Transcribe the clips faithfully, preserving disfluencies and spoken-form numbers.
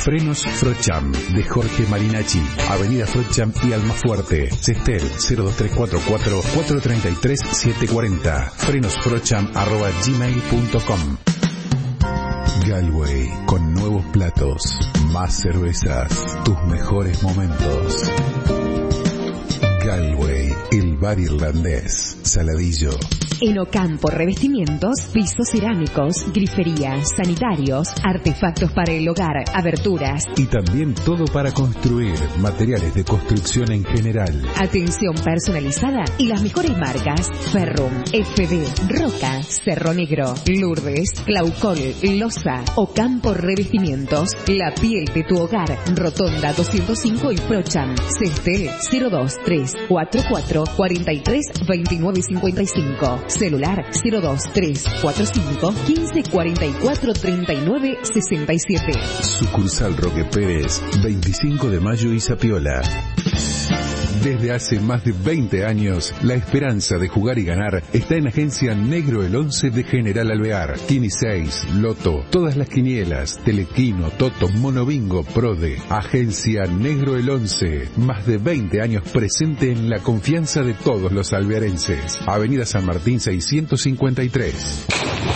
Frenos Frocham de Jorge Marinacci, Avenida Frocham y Almafuerte, Cestel cero dos tres cuatro cuatro, cuatro tres tres, siete cuatro cero, frenosfrocham arroba gmail punto com. Galway, con nuevos platos, más cervezas, tus mejores momentos. Galway, el bar irlandés, Saladillo. En Ocampo Revestimientos, pisos cerámicos, griferías, sanitarios, artefactos para el hogar, aberturas. Y también todo para construir, materiales de construcción en general. Atención personalizada y las mejores marcas: Ferrum, F D, Roca, Cerro Negro, Lourdes, Claucol, Loza. Ocampo Revestimientos, la piel de tu hogar. Rotonda doscientos cinco y Frocham. Cestel cero dos tres cuatro cuatro, cuatro tres, dos nueve cinco cinco. Celular cero dos tres cuatro cinco, uno cinco cuatro cuatro, tres nueve seis siete. Sucursal Roque Pérez, veinticinco de mayo y Zapiola. Desde hace más de veinte años, la esperanza de jugar y ganar está en Agencia Negro el once de General Alvear. Kini seis, Loto, todas las quinielas, Telequino, Toto, Monobingo, Prode. Agencia Negro el once, más de veinte años presente en la confianza de todos los alvearenses. Avenida San Martín seiscientos cincuenta y tres.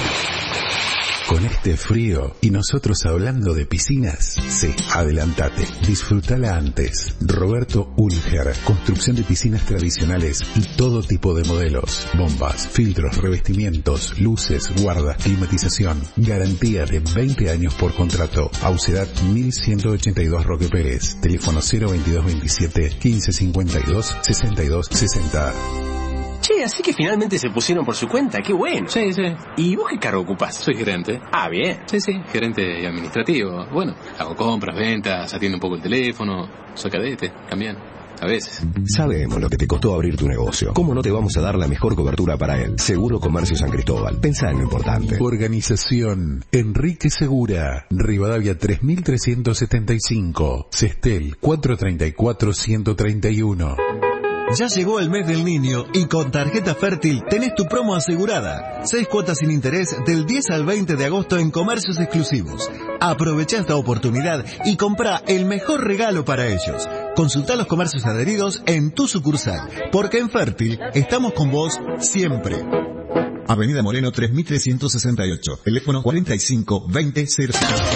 Con este frío y nosotros hablando de piscinas, sí, adelantate, disfrútala antes. Roberto Ulger, construcción de piscinas tradicionales y todo tipo de modelos, bombas, filtros, revestimientos, luces, guardas, climatización, garantía de veinte años por contrato. Aucedad mil ciento ochenta y dos Roque Pérez, teléfono cero veintidós veintisiete, quince cincuenta y dos, sesenta y dos sesenta. Che, así que finalmente se pusieron por su cuenta, qué bueno. Sí, sí. ¿Y vos qué cargo ocupás? Soy gerente. Ah, bien. Sí, sí, gerente y administrativo. Bueno, hago compras, ventas, atiendo un poco el teléfono. Soy cadete, también. A veces. Sabemos lo que te costó abrir tu negocio. ¿Cómo no te vamos a dar la mejor cobertura para él? Seguro Comercio San Cristóbal. Pensá en lo importante. Organización Enrique Segura, Rivadavia tres mil trescientos setenta y cinco, Cestel cuatro tres cuatro, uno tres uno. Ya llegó el mes del niño y con Tarjeta Fértil tenés tu promo asegurada. Seis cuotas sin interés del diez al veinte de agosto en comercios exclusivos. Aprovecha esta oportunidad y comprá el mejor regalo para ellos. Consultá los comercios adheridos en tu sucursal, porque en Fértil estamos con vos siempre. Avenida Moreno tres mil trescientos sesenta y ocho, teléfono cuarenta y cinco veinte cero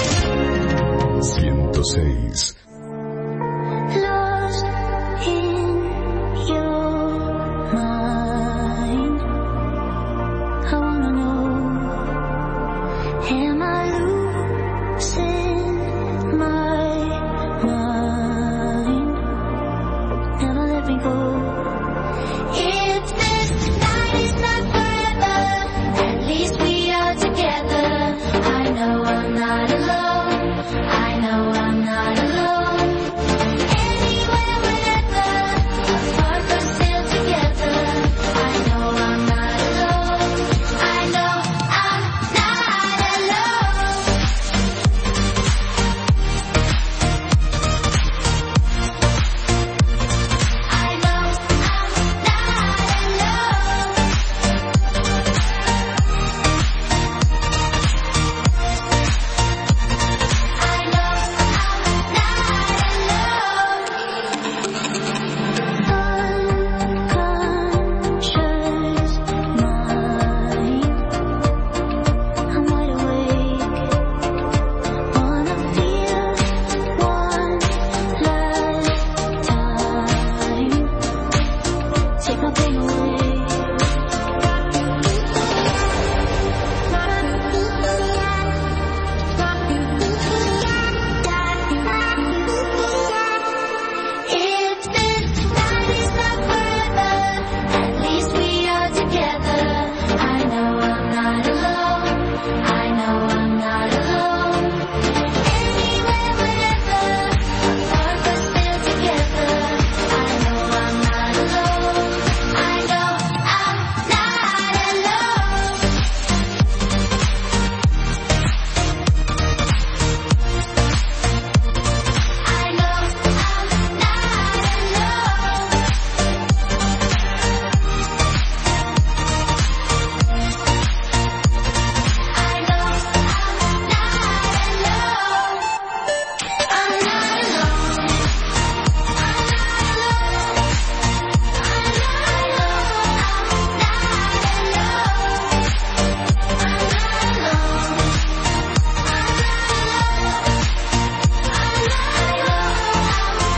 cero. ciento seis.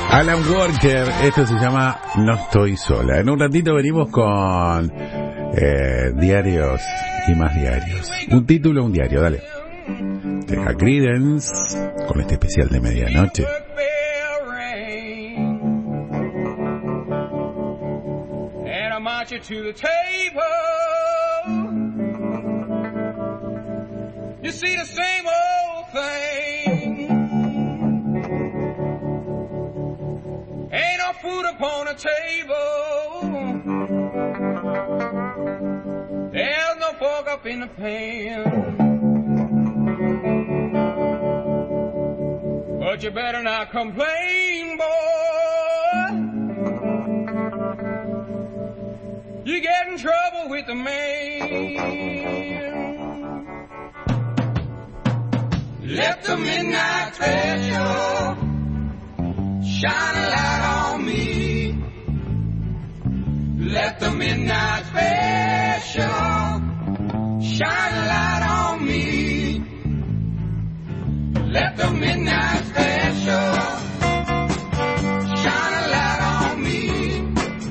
Alan Walker, esto se llama No estoy sola. En un ratito venimos con eh, diarios y más diarios. Un título, un diario, dale. Deja Creedence con este especial de medianoche. You see the same old thing. Ain't no food upon the table. There's no fork up in the pan. But you better not complain, boy. You get in trouble with the man. Let the midnight special shine a light on me. Let the midnight special shine a light on me. Let the midnight special shine a light on me.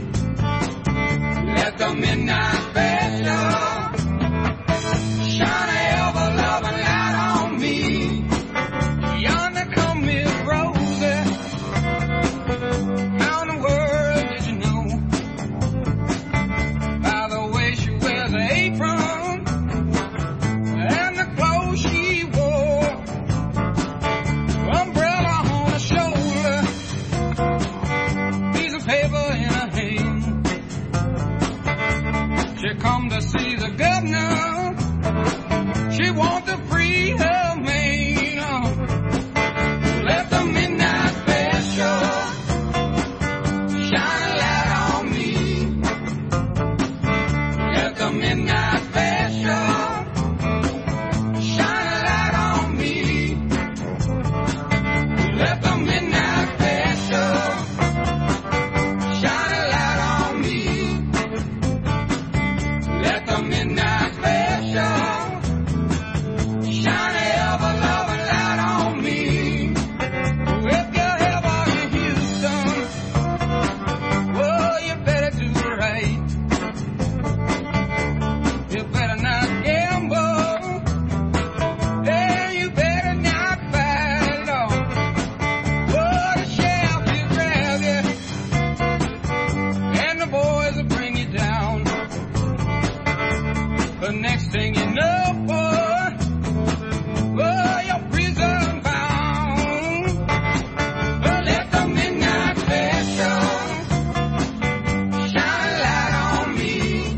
Let the midnight special shine a ever-loving light on me. Yonder come Miss Rosie. How in the world did you know? By the way she wears her apron and the clothes she wore. Umbrella on her shoulder, piece of paper in her hand. She come to see the governor. She want to free her man. Let the midnight special shine a light on me. Let the midnight special shine a light on me. Let the midnight special shine a light on me. Let the midnight special shine a ever-loving light on me. If you're ever in Houston, well, you better do it right. You better not gamble, and you better not fight it off. Oh, the sheriff will grab you, and the boys will bring you down. The next thing you know, boy, oh, you're prison bound. But let the midnight special shine a light on me.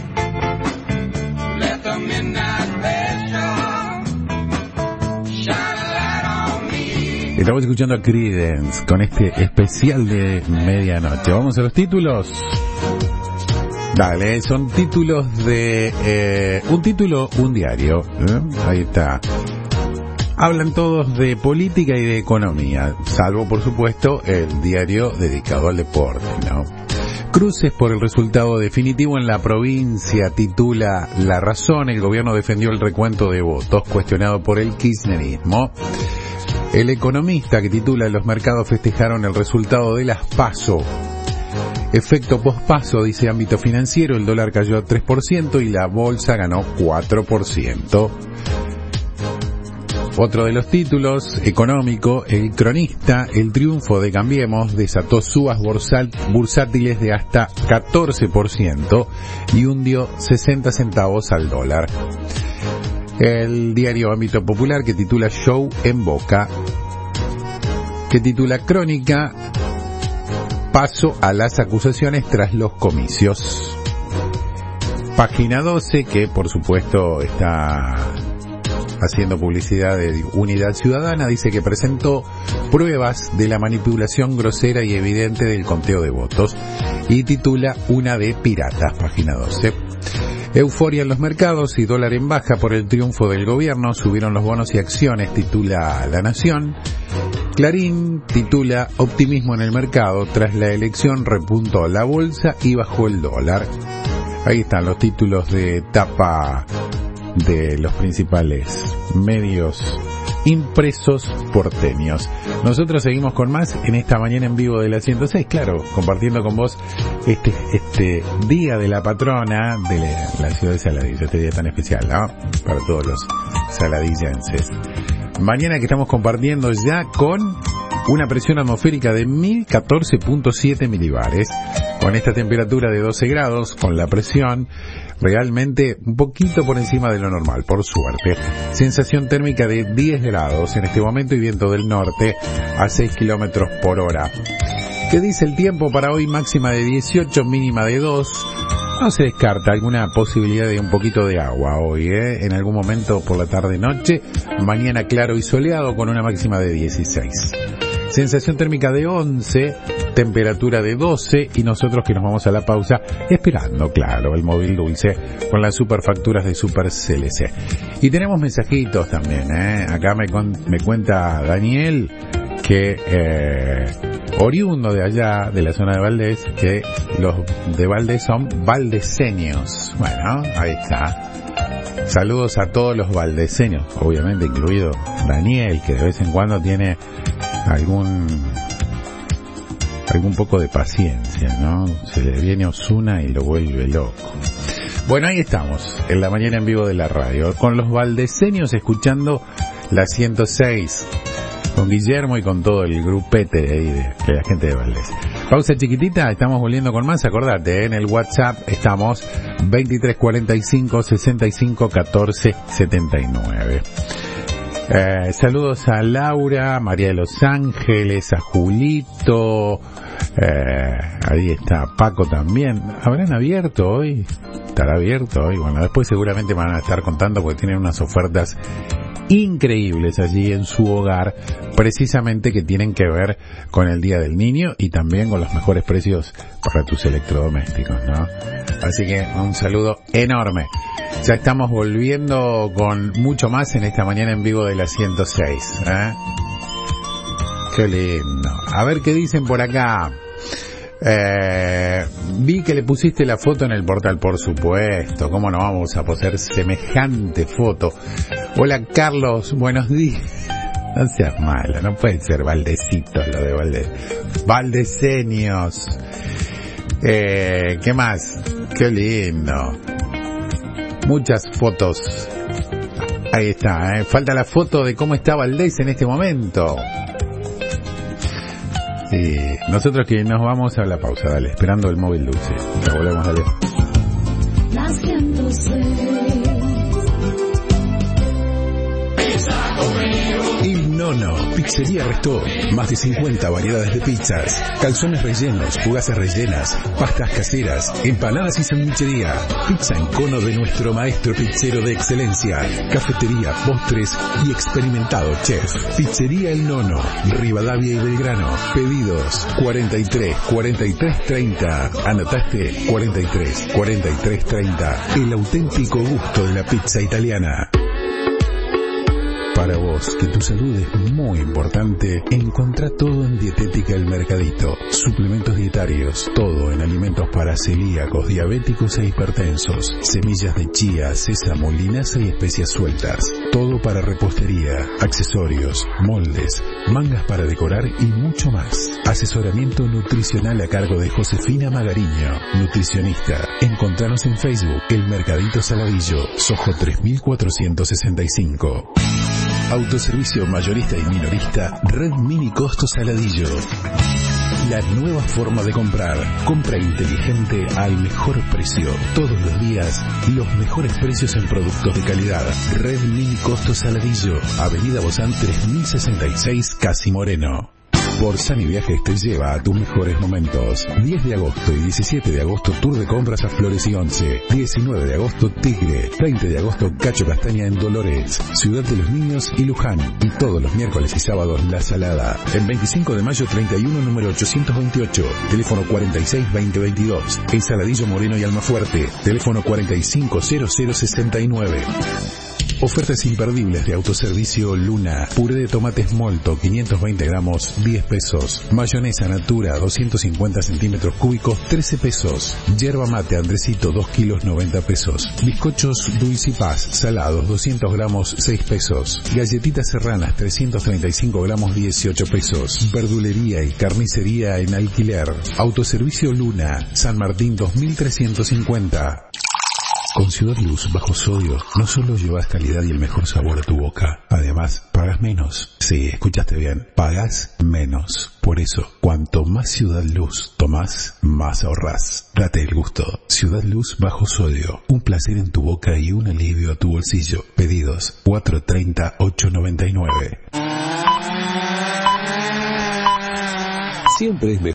Let the midnight special shine a light on me. Estamos escuchando a Creedence con este especial de medianoche. Vamos a los títulos. Dale, son títulos de... Eh, un título, un diario. ¿eh? Ahí está. Hablan todos de política y de economía, salvo, por supuesto, el diario dedicado al deporte, ¿no? Cruces por el resultado definitivo en la provincia, titula La Razón. El gobierno defendió el recuento de votos, cuestionado por el kirchnerismo. El Economista, que titula Los mercados festejaron el resultado de las PASO. Efecto pospaso, dice ámbito financiero, el dólar cayó tres por ciento y la bolsa ganó cuatro por ciento. Otro de los títulos, económico, El Cronista, el triunfo de Cambiemos desató subas bursátiles de hasta catorce por ciento y hundió sesenta centavos al dólar. El diario Ámbito Popular, que titula Show en Boca, que titula Crónica, paso a las acusaciones tras los comicios. Página doce, que por supuesto está haciendo publicidad de Unidad Ciudadana, dice que presentó pruebas de la manipulación grosera y evidente del conteo de votos y titula Una de piratas, página doce. Euforia en los mercados y dólar en baja por el triunfo del gobierno, subieron los bonos y acciones, titula La Nación. Clarín titula Optimismo en el mercado, tras la elección repuntó la bolsa y bajó el dólar. Ahí están los títulos de tapa de los principales medios impresos porteños. Nosotros seguimos con más en esta mañana en vivo de la ciento seis, claro, compartiendo con vos este este día de la patrona de la, la ciudad de Saladillo, este día tan especial, ¿no? Para todos los saladillenses. Mañana que estamos compartiendo ya con una presión atmosférica de mil catorce punto siete milibares, con esta temperatura de doce grados, con la presión realmente un poquito por encima de lo normal, por suerte. Sensación térmica de diez grados en este momento y viento del norte a seis kilómetros por hora. ¿Qué dice el tiempo para hoy? Máxima de dieciocho, mínima de dos. No se descarta alguna posibilidad de un poquito de agua hoy, ¿eh? En algún momento por la tarde-noche. Mañana claro y soleado con una máxima de dieciséis. Sensación térmica de once, temperatura de doce y nosotros que nos vamos a la pausa esperando, claro, el móvil dulce con las superfacturas de Super C L C. Y tenemos mensajitos también, ¿eh? Acá me, con, me cuenta Daniel que eh, oriundo de allá, de la zona de Valdés, que los de Valdés son valdeseños. Bueno, ahí está. Saludos a todos los valdeseños, obviamente incluido Daniel, que de vez en cuando tiene algún algún poco de paciencia, ¿no? Se le viene Osuna y lo vuelve loco. Bueno, ahí estamos, en la mañana en vivo de la radio, con los valdeseños escuchando la ciento seis, con Guillermo y con todo el grupete de ahí de, de la gente de Valdés. Pausa chiquitita, estamos volviendo con más, acordate, ¿eh? En el WhatsApp estamos veintitrés cuarenta y cinco sesenta y cinco catorce setenta y nueve. Eh, saludos a Laura, María de los Ángeles, a Julito, eh, ahí está Paco también. ¿Habrán abierto hoy? ¿Estará abierto hoy? Bueno, después seguramente van a estar contando porque tienen unas ofertas increíbles allí en su hogar, precisamente que tienen que ver con el Día del Niño y también con los mejores precios para tus electrodomésticos, ¿no? Así que un saludo enorme. Ya estamos volviendo con mucho más en esta mañana en vivo de la ciento seis, ¿eh? Qué lindo. A ver qué dicen por acá. Eh, vi que le pusiste la foto en el portal, por supuesto. ¿Cómo no vamos a poner semejante foto? Hola Carlos, buenos días. No seas mala, no puede ser Valdecitos lo de Valdés. Valdeseños. Eh, ¿qué más? Qué lindo. Muchas fotos. Ahí está, ¿eh? Falta la foto de cómo está Valdés en este momento. Sí, nosotros que nos vamos a la pausa, dale, esperando el móvil dulce. Ya volvemos, dale. El Nono, Pizzería Restó. Más de cincuenta variedades de pizzas, calzones rellenos, fugazas rellenas, pastas caseras, empanadas y sandwichería. Pizza en cono de nuestro maestro pizzero de excelencia. Cafetería, postres y experimentado chef. Pizzería El Nono, Rivadavia y Belgrano. Pedidos cuarenta y tres cuarenta y tres treinta. ¿Anotaste? cuarenta y tres cuarenta y tres treinta. El auténtico gusto de la pizza italiana. Para vos, que tu salud es muy importante, encontrá todo en Dietética El Mercadito. Suplementos dietarios, todo en alimentos para celíacos, diabéticos e hipertensos. Semillas de chía, sésamo, linaza y especias sueltas. Todo para repostería, accesorios, moldes, mangas para decorar y mucho más. Asesoramiento nutricional a cargo de Josefina Magariño, nutricionista. Encontranos en Facebook, El Mercadito Saladillo, Sojo tres mil cuatrocientos sesenta y cinco. Autoservicio mayorista y minorista, Red Mini Costo Saladillo. La nueva forma de comprar. Compra inteligente al mejor precio. Todos los días, los mejores precios en productos de calidad. Red Mini Costo Saladillo. Avenida Bozán tres mil sesenta y seis, Casi Moreno. Borsani Viajes te lleva a tus mejores momentos. diez de agosto y diecisiete de agosto, tour de compras a Flores y Once. diecinueve de agosto, Tigre. veinte de agosto, Cacho Castaña en Dolores. Ciudad de los Niños y Luján. Y todos los miércoles y sábados, La Salada. En veinticinco de mayo, treinta y uno, número ochocientos veintiocho. Teléfono cuarenta y seis veinte veintidós. El Saladillo, Moreno y Almafuerte. Teléfono cuarenta y cinco cero cero sesenta y nueve. Ofertas imperdibles de autoservicio Luna. Puré de tomates Molto, quinientos veinte gramos, diez pesos. Mayonesa Natura, doscientos cincuenta centímetros cúbicos, trece pesos. Yerba mate Andresito, dos kilos, noventa pesos. Bizcochos Dulce y Paz, salados, doscientos gramos, seis pesos. Galletitas Serranas, trescientos treinta y cinco gramos, dieciocho pesos. Verdulería y carnicería en alquiler. Autoservicio Luna, San Martín dos mil trescientos cincuenta. Con Ciudad Luz bajo sodio, no solo llevas calidad y el mejor sabor a tu boca, además, pagas menos. Sí, escuchaste bien, pagas menos. Por eso, cuanto más Ciudad Luz tomás, más ahorrás. Date el gusto. Ciudad Luz bajo sodio, un placer en tu boca y un alivio a tu bolsillo. Pedidos cuatro treinta, ocho noventa y nueve. Siempre es mejor